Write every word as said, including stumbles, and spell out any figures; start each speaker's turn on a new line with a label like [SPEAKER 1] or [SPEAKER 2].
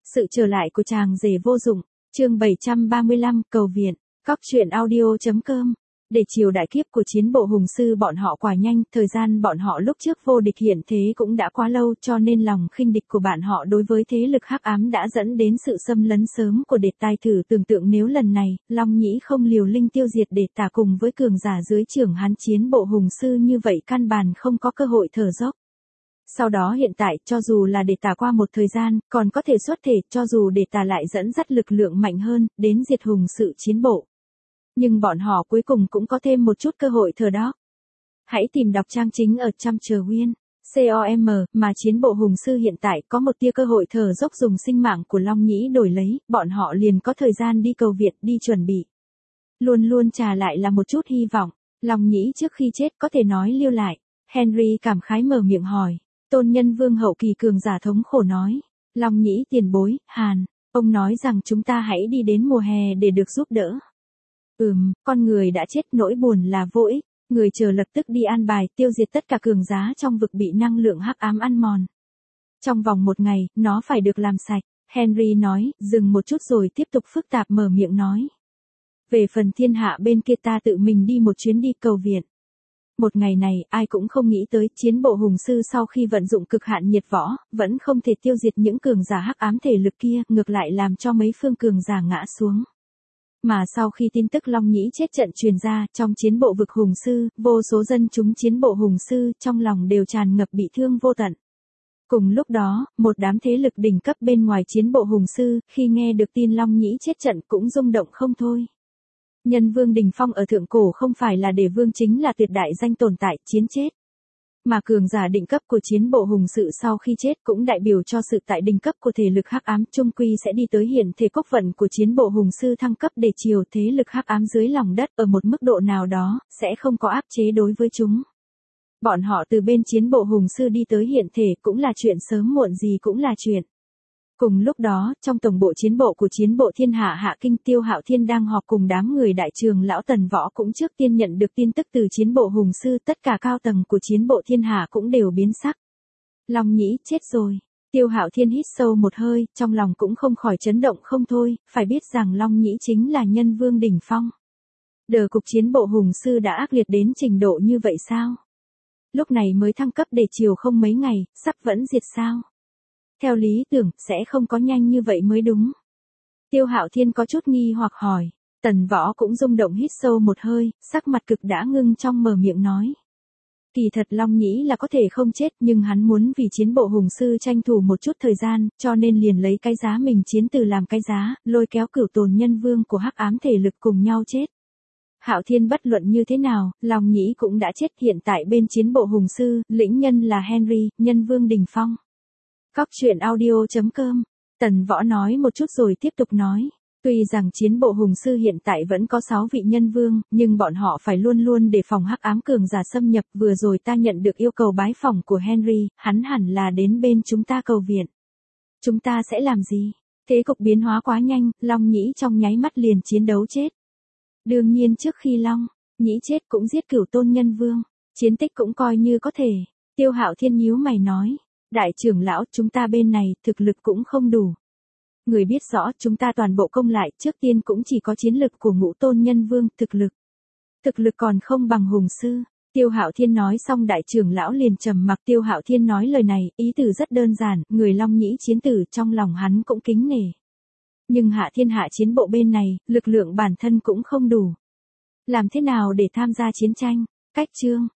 [SPEAKER 1] Sự trở lại của chàng rể vô dụng, chương bảy trăm ba mươi lăm, cầu viện, cóc truyện audio chấm com. Để chiều đại kiếp của chiến bộ hùng sư bọn họ quả nhanh, thời gian bọn họ lúc trước vô địch hiện thế cũng đã quá lâu, cho nên lòng khinh địch của bạn họ đối với thế lực hắc ám đã dẫn đến sự xâm lấn sớm của Đệt Tai. Thử tưởng tượng nếu lần này, Long Nhĩ không liều linh tiêu diệt Đệt Tà cùng với cường giả dưới trưởng hắn chiến bộ hùng sư, như vậy căn bản không có cơ hội thở dốc. Sau đó hiện tại, cho dù là Đệt Tà qua một thời gian, còn có thể xuất thể, cho dù Đệt Tà lại dẫn dắt lực lượng mạnh hơn, đến diệt hùng sự chiến bộ. Nhưng bọn họ cuối cùng cũng có thêm một chút cơ hội thở đó. Hãy tìm đọc trang chính ở Trăm Chờ Nguyên, com, mà chiến bộ hùng sư hiện tại có một tia cơ hội thở dốc dùng sinh mạng của Long Nhĩ đổi lấy, bọn họ liền có thời gian đi cầu viện, đi chuẩn bị. Luôn luôn trả lại là một chút hy vọng, Long Nhĩ trước khi chết có thể nói lưu lại. Henry cảm khái mở miệng hỏi. Tôn Nhân Vương hậu kỳ cường giả thống khổ nói. Long Nhĩ tiền bối, Hàn, ông nói rằng chúng ta hãy đi đến mùa hè để được giúp đỡ. Ừm, con người đã chết, nỗi buồn là vô ích, người chờ lập tức đi an bài tiêu diệt tất cả cường giá trong vực bị năng lượng hắc ám ăn mòn. Trong vòng một ngày, nó phải được làm sạch, Henry nói, dừng một chút rồi tiếp tục phức tạp mở miệng nói. Về phần thiên hạ bên kia ta tự mình đi một chuyến đi cầu viện. Một ngày này, ai cũng không nghĩ tới, chiến bộ hùng sư sau khi vận dụng cực hạn nhiệt võ, vẫn không thể tiêu diệt những cường giả hắc ám thể lực kia, ngược lại làm cho mấy phương cường giả ngã xuống. Mà sau khi tin tức Long Nhĩ chết trận truyền ra, trong chiến bộ vực hùng sư, vô số dân chúng chiến bộ hùng sư, trong lòng đều tràn ngập bị thương vô tận. Cùng lúc đó, một đám thế lực đỉnh cấp bên ngoài chiến bộ hùng sư, khi nghe được tin Long Nhĩ chết trận cũng rung động không thôi. Nhân Vương đỉnh phong ở thượng cổ không phải là để vương chính là tuyệt đại danh tồn tại, chiến chết. Mà cường giả đỉnh cấp của chiến bộ hùng sự sau khi chết cũng đại biểu cho sự tại đỉnh cấp của thể lực hắc ám, chung quy sẽ đi tới hiện thể cốc vận của chiến bộ hùng sư thăng cấp để chiều thế lực hắc ám dưới lòng đất ở một mức độ nào đó, sẽ không có áp chế đối với chúng. Bọn họ từ bên chiến bộ hùng sư đi tới hiện thể cũng là chuyện sớm muộn gì cũng là chuyện. Cùng lúc đó, trong tổng bộ chiến bộ của chiến bộ thiên hạ Hạ Kinh, Tiêu Hạo Thiên đang họp cùng đám người đại trường lão Tần Võ cũng trước tiên nhận được tin tức từ chiến bộ hùng sư, tất cả cao tầng của chiến bộ thiên hạ cũng đều biến sắc. Long Nhĩ chết rồi. Tiêu Hạo Thiên hít sâu một hơi, trong lòng cũng không khỏi chấn động không thôi, phải biết rằng Long Nhĩ chính là nhân vương đỉnh phong. Đờ cục chiến bộ hùng sư đã ác liệt đến trình độ như vậy sao? Lúc này mới thăng cấp để chiều không mấy ngày, sắp vẫn diệt sao? Theo lý tưởng, sẽ không có nhanh như vậy mới đúng. Tiêu Hạo Thiên có chút nghi hoặc hỏi. Tần Võ cũng rung động hít sâu một hơi, sắc mặt cực đã ngưng trong mở miệng nói. Kỳ thật Long Nhĩ là có thể không chết, nhưng hắn muốn vì chiến bộ hùng sư tranh thủ một chút thời gian, cho nên liền lấy cái giá mình chiến từ làm cái giá, lôi kéo cửu tồn nhân vương của hắc ám thể lực cùng nhau chết. Hạo Thiên bất luận như thế nào, Long Nhĩ cũng đã chết, hiện tại bên chiến bộ hùng sư, lĩnh nhân là Henry, nhân vương đỉnh phong. Cóc truyện audio chấm com. Tần Võ nói một chút rồi tiếp tục nói. Tuy rằng chiến bộ hùng sư hiện tại vẫn có sáu vị nhân vương, nhưng bọn họ phải luôn luôn đề phòng hắc ám cường giả xâm nhập. Vừa rồi ta nhận được yêu cầu bái phỏng của Henry, hắn hẳn là đến bên chúng ta cầu viện. Chúng ta sẽ làm gì? Thế cục biến hóa quá nhanh, Long Nhĩ trong nháy mắt liền chiến đấu chết. Đương nhiên trước khi Long Nhĩ chết cũng giết cửu tôn nhân vương, chiến tích cũng coi như có thể. Tiêu Hạo Thiên nhíu mày nói. Đại trưởng lão, chúng ta bên này, thực lực cũng không đủ. Người biết rõ, chúng ta toàn bộ công lại, trước tiên cũng chỉ có chiến lực của ngũ tôn nhân vương, thực lực. Thực lực còn không bằng hùng sư. Tiêu Hạo Thiên nói xong đại trưởng lão liền trầm mặc. Tiêu Hạo Thiên nói lời này, ý từ rất đơn giản, người Long Nhĩ chiến tử trong lòng hắn cũng kính nể. Nhưng hạ thiên hạ chiến bộ bên này, lực lượng bản thân cũng không đủ. Làm thế nào để tham gia chiến tranh? Cách chương.